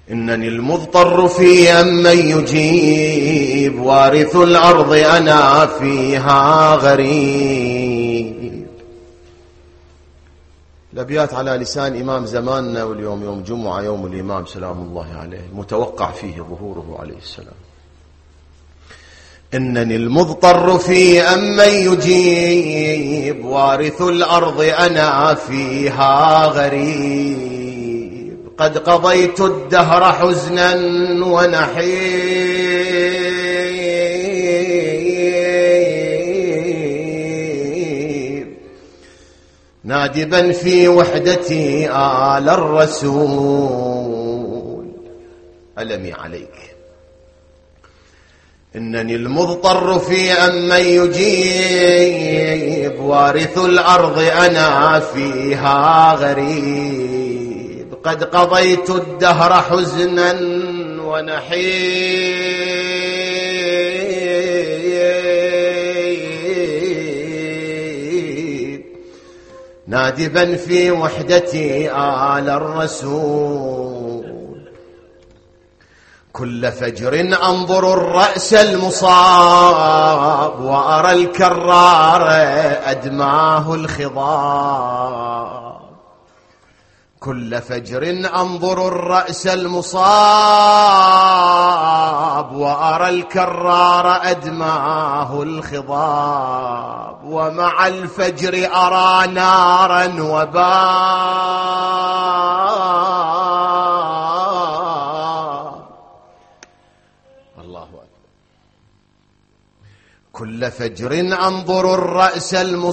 إنني المضطر في من يجيب، وارث الأرض أنا فيها غريب. الأبيات على لسان إمام زماننا، واليوم يوم جمعة، يوم الإمام سلام الله عليه، المتوقع فيه ظهوره عليه السلام. إنني المضطر في من يجيب، وارث الأرض أنا فيها غريب. قد قضيت الدهر حزنا ونحيب، نادبا في وحدتي آل الرسول ألمي عليك. إنني المضطر في من يجيب، وارث الأرض أنا فيها غريب. قد قضيت الدهر حزنا ونحيب، نادبا في وحدتي آل الرسول. كل فجر أنظر الرأس المصاب، وأرى الكرار أدماه الخضاب. كل فجر أنظر الرأس المصاب، وأرى الكرار أدماه الخضاب. ومع الفجر أرى نارا وباب. الله أكبر. كل فجر أنظر الرأس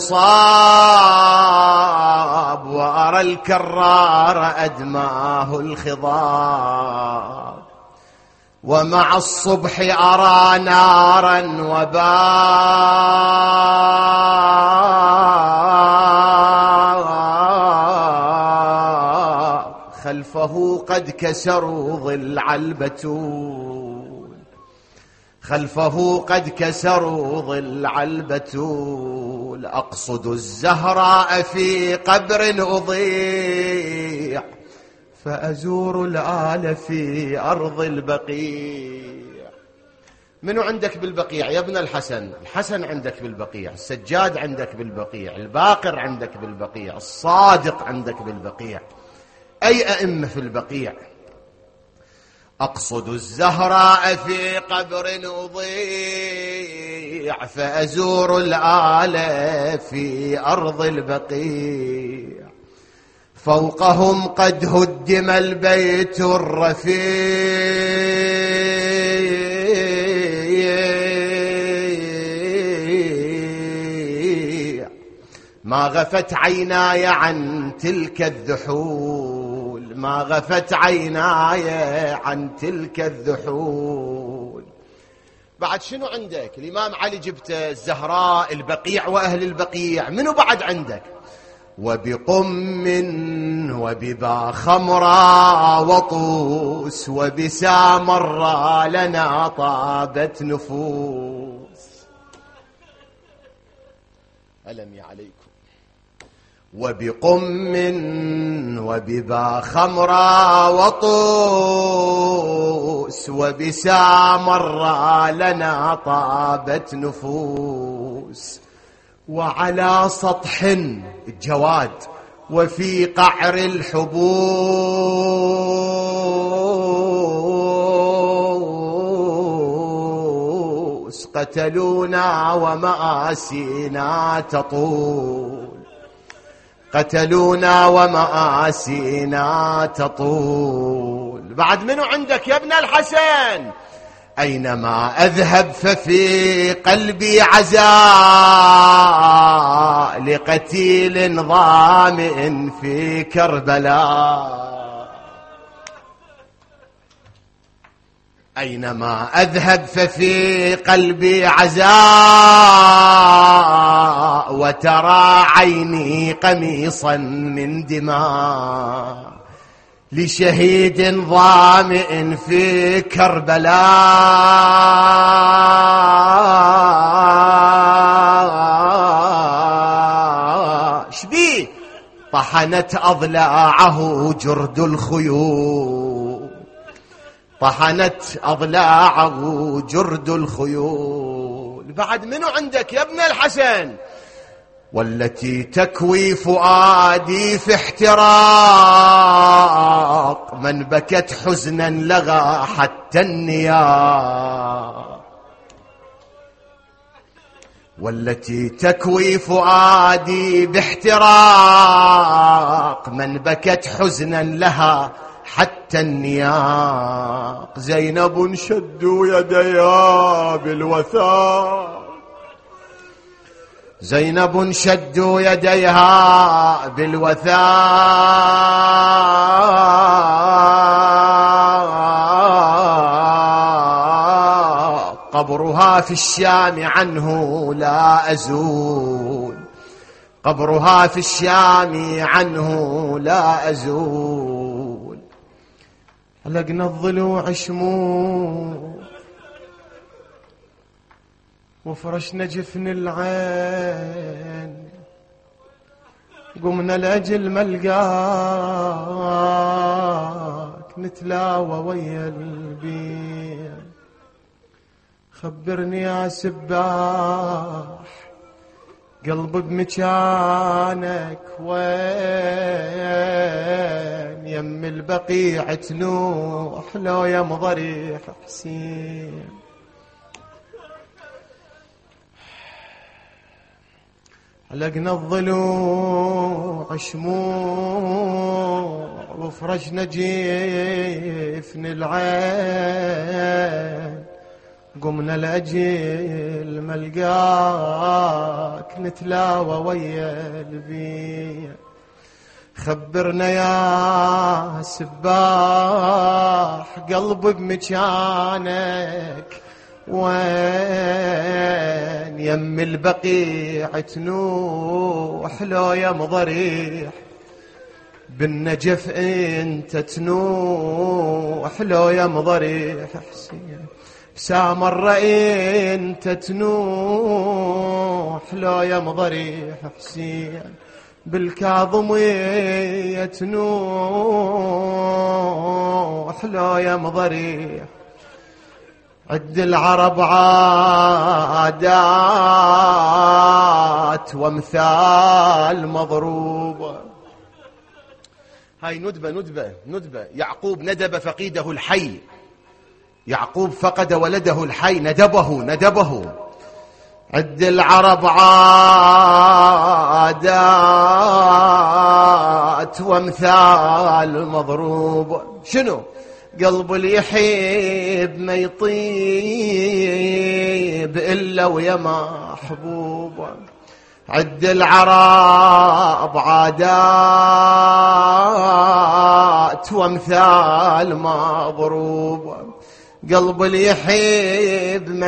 المصاب، وأرى الكرار أدماه الخضاب. ومع الصبح أرى نارا وباب، خلفه قد كسروا ضلع البتول. خلفه قد كسروا ضلع البتول. أقصد الزهراء في قبر أضيع، فأزور الآل في أرض البقيع. منو عندك بالبقيع يا ابن الحسن؟ الحسن عندك بالبقيع، السجاد عندك بالبقيع، الباقر عندك بالبقيع، الصادق عندك بالبقيع. أي أئمة في البقيع؟ أقصد الزهراء في قبر أضيع، فأزور الآل في أرض البقيع. فوقهم قد هدم البيت الرفيع، ما غفت عيناي عن تلك الذحول. ما غفت عيناي عن تلك الذحول. بعد شنو عندك؟ الإمام علي جبته، الزهراء، البقيع وأهل البقيع. منو بعد عندك؟ وبقم وببا خمرا وطوس، وبسامرا لنا طابت نفوس. ألمي عليكم. وبقم وببا خمرا وطوس، وبسامرا لنا طابت نفوس. وعلى سطح الجواد وفي قعر الحبوس، قتلونا ومآسينا تطول. قتلونا ومآسينا تطول. بعد منو عندك يا ابن الحسن؟ أينما أذهب ففي قلبي عزاء، لقتيل ظامئ في كربلاء. أينما أذهب ففي قلبي عزاء، وترى عيني قميصا من دماء، لشهيد ظامئ في كربلاء. شبيه؟ طحنت أضلاعه جرد الخيول. طحنت أضلاعه جرد الخيول. بعد منو عندك يا ابن الحسن؟ والتي تكوي فؤادي في احتراق، من بكت حزنا لغى حتى النياق. والتي تكوي فؤادي باحتراق، من بكت حزنا لها حتى النياق. زينب شدوا يديها بالوثاق، زينب شدوا يديها بالوثاق. قبرها في الشام عنه لا أزول، قبرها في الشام عنه لا أزول. حلقنا الضلوع شموع وفرشنا جفن العين، قمنا لأجل ملقاك نتلاوى ويا البين. خبرني يا سباح قلب بمكانك وين، يم البقيع تنوح لو يم ضريح حسين. حلقنا الضلوع شموع وفرشنا جيفن العين، قمنا لأجل ملقاك نتلاوى ويا البيت. خبرنا يا سباح قلب بمكانك وين، يم البقيع تنوح لو يم ضريح بالنجف انت تنوح لو يم ضريح حسين. سامر انت تنوح لو يم ضريح حسين. بالكاظمية تنوح لو يم ضريح. عد العرب عادات وامثال مضروبة. هاي ندبة. يعقوب ندب فقيده الحي، يعقوب فقد ولده الحي ندبه. عد العرب عادات وامثال مضروبة. شنو؟ قلب اللي يحب ما يطيب إلا ويا محبوبه. عد العرب عادات وامثال مضروبه. قلب اللي يحب ما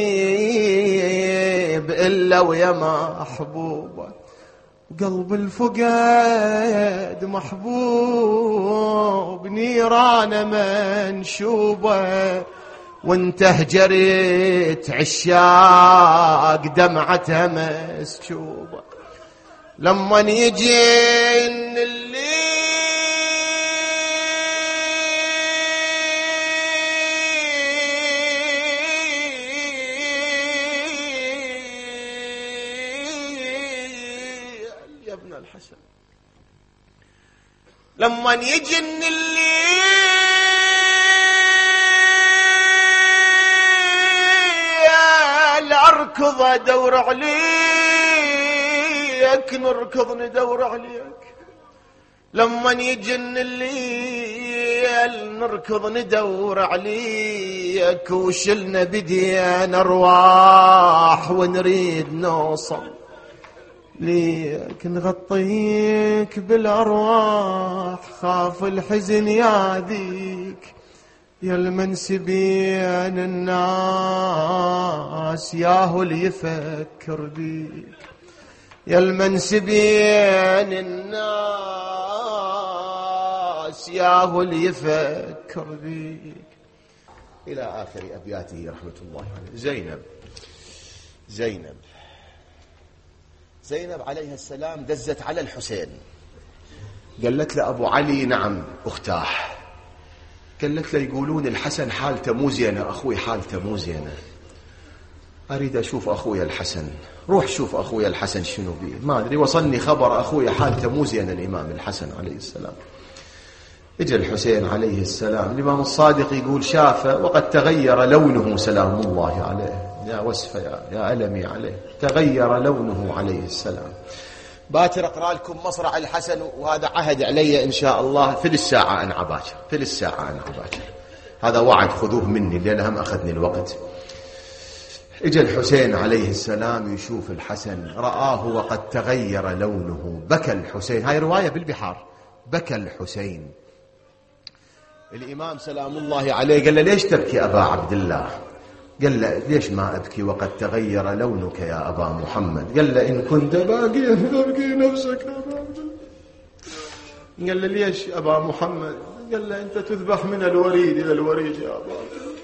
يطيب إلا ويا محبوبه. قلب الفقد محبوب نيران منشوبة، وانت هجرت عشاق دمعتها مسكوبة. لما يجين الليل يا ابن الحسن، لما يجن الليل اركض ادور عليك، نركض ندور عليك. لما يجن الليل نركض ندور عليك، وشلنا بديان ارواح ونريد نوصل ليك. نغطيك بالأرواح خاف الحزن ياذيك، يا المنسبين الناس ياهو اللي يفكر بيك. يا المنسبين الناس ياهو اللي يفكر بيك. إلى آخر أبياته رحمة الله عليه. زينب عليها السلام دزت على الحسين، قالت له أبو علي نعم أختاه، قالت له يقولون الحسن حالته مو زينة، أخوي حالته مو زينة، أريد أشوف أخوي الحسن. روح شوف أخوي الحسن شنو بيه، ما أدري وصلني خبر أخوي حالته مو زينة الإمام الحسن عليه السلام. اجى الحسين عليه السلام، الإمام الصادق يقول شافه وقد تغير لونه سلام الله عليه، يا وسفة يا ألمي عليه، تغير لونه عليه السلام. باكر أقرأ لكم مصرع الحسن، وهذا عهد علي إن شاء الله في الساعة أنا باكر، في الساعة أنا باكر، هذا وعد خذوه مني لأن هم أخذني الوقت. اجى الحسين عليه السلام يشوف الحسن، رآه وقد تغير لونه، بكى الحسين. هاي رواية بالبحار. بكى الحسين. الإمام سلام الله عليه قال له ليش تبكي أبا عبد الله؟ قال له ليش ما أبكي وقد تغير لونك يا أبا محمد؟ قال له إن كنت باقيا فابكي نفسك يا أبا عبد الله. قال له ليش أبا محمد؟ قال له أنت تذبح من الوريد إلى الوريد يا أبا عبد الله.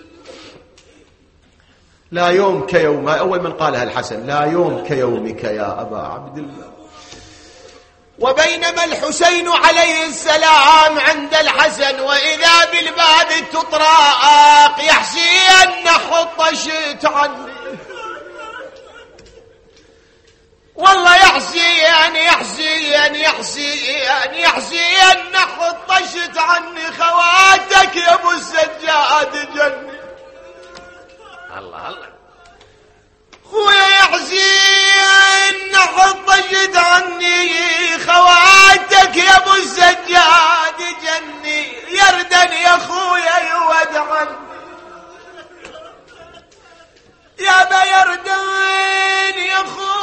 لا يوم كيوم، أول من قالها الحسن، لا يوم كيومك يا أبا عبد الله. وبينما الحسين عليه السلام عند الحسن وإذا بالباب تطرق يحسي أن حطشت عني، والله يحسي أن حطشت عني خواتك يا أبو السجاد جني. الله الله خويا يحسي أن حطشت عني خواتك يا أبو السجاد جني، يردن يا خويا يود عني، يا با يردن يا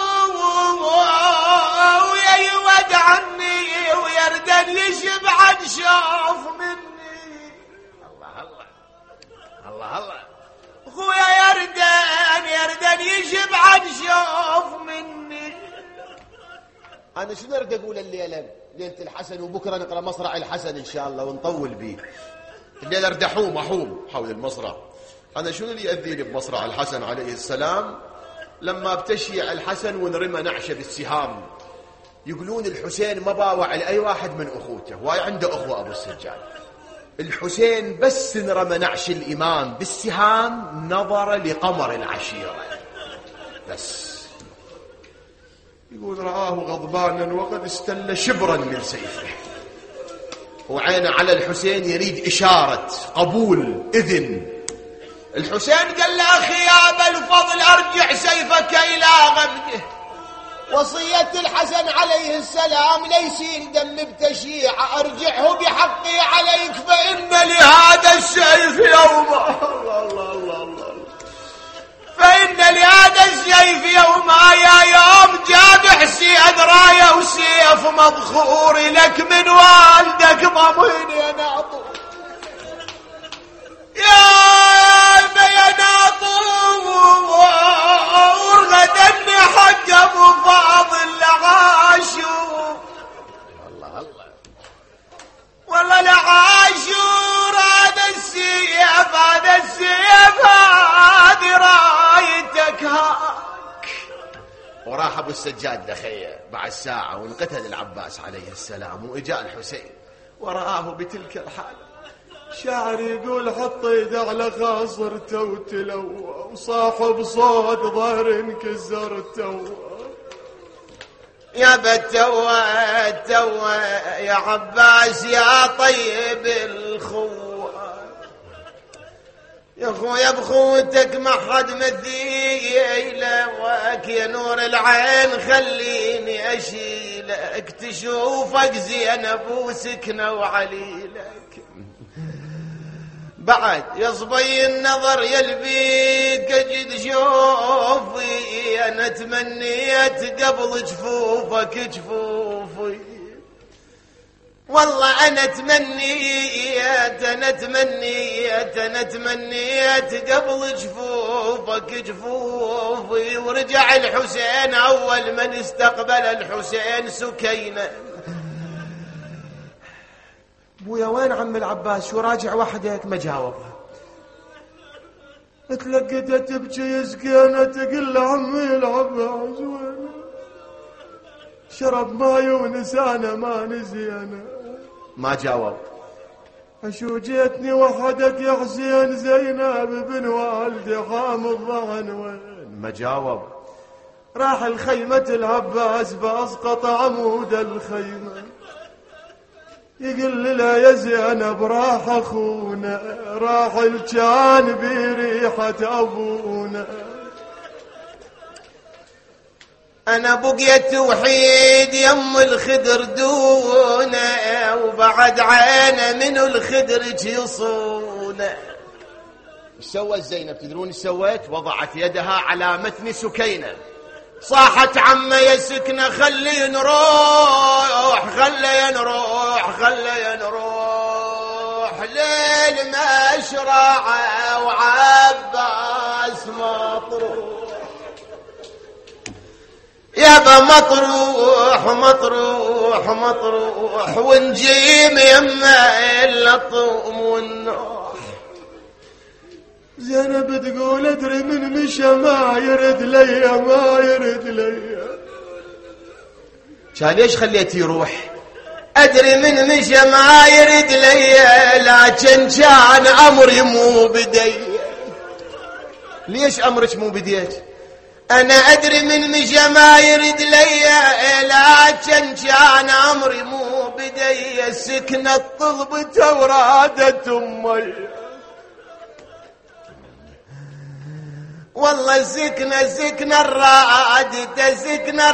خويا يود عني، ويردن يشبع شوف مني. الله الله الله الله خويا يردن يشبع شوف مني. أنا شنو أريد أقول الليلة؟ ليلة الحسن، وبكرة نقرأ مصرع الحسن إن شاء الله ونطول به. الليلة أريد أحوم حول المصرع. أنا شنو اللي يأذيني بمصرع الحسن عليه السلام؟ لما بتشيع الحسن ونرمى نعشه بالسهام، يقولون الحسين ما باوع لأي واحد من أخوته، وهاي عنده أخوة أبو السجاد. الحسين بس انرمى نعش الإمام بالسهام نظر لقمر العشيرة بس. يقول رآه غضبانا وقد استل شبرا من سيفه، وعينه على الحسين يريد إشارة قبول إذن. الحسين قال له أخي يا أبا الفضل أرجع سيفك إلى غمده، وصية الحسن عليه السلام ليسيل دم بتشيع، أرجعه بحقي عليك فإن لهذا السيف يوما فإن لهذا السيف يوما يا يوم جابح سيد راية وسيف مضخور لك من والدك ضمين يا ناطور، يا ناطور غدني حق أبو فاضل لعاشور. الله الله والله لعاشور هذا السيف هذه رايتك هاك. وراح أبو السجاد لخيه بعد ساعة وانقتل العباس عليه السلام، وإجاء الحسين ورآه بتلك الحالة. شاعر يقول حط ايده على خاصرته وتلوى، وصاحب صوت ظهر انكسرته، يا بتوى يا عباس يا طيب الخوة، يا خويا بخوتك ما حد مثيله، وك يا نور العين خليني اشيلك، تشوفك زينب وسكنه وعليلك، بعد يا صبي النظر يلبيك اجد شوفي، انا تمنيت قبل جفوفك جفوفي، والله انا تمنيت قبل جفوفك جفوفي. ورجع الحسين اول من استقبل الحسين سكينة. ابويا وين عم العباس؟ شو راجع وحدك؟ ما جاوبها. تلقيت تبكي سكينة تقول له عمي العباس وين؟ شرب ماي ونسانا ما نسينا. ما جاوب. شو جيتني وحدك يا حسين زينب بن والدي حامض ضغن وين ما جاوب راح الخيمة العباس بأسقط عمود الخيمة يقول لي لا يا زينب راح أخونا راح الجان بريحة أبونا أنا بقيت وحيد يم الخدر دونه وبعد عينه من الخدر جيصونه. ايش سوت زينب تدرون ايش سوت؟ وضعت يدها على متن سكينة صاحت عمه يا سكنة خلي نروح خلي نروح خلي نروح ليل مشرعه وعباس مطروح يابا مطروح مطروح مطروح ونجيم يما اللطم والنوح. زينب تقول ادري من مشى ما يرد لي ما يرد لي. كان ليش خليتي يروح؟ ادري من مشى ما يرد لي لكن كان امري مو بدي. ليش امرك مو بديت؟ أنا أدري من مشى ما يرد لي لكن كان أمري مو بدي. سكنة طلبته ورادت أمي والله سكنة الرادة سكنة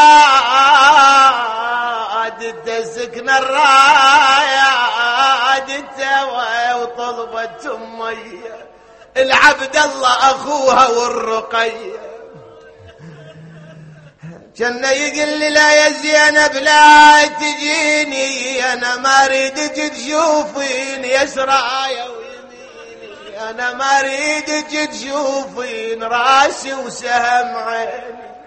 الرادة وطلبت أمي العبد الله أخوها والرقية. كان يقول لي لا يا زينب لا تجيني أنا ما أريدك تشوفين يسرايا ويميني أنا ما أريدك تشوفين راسي وسهم عيني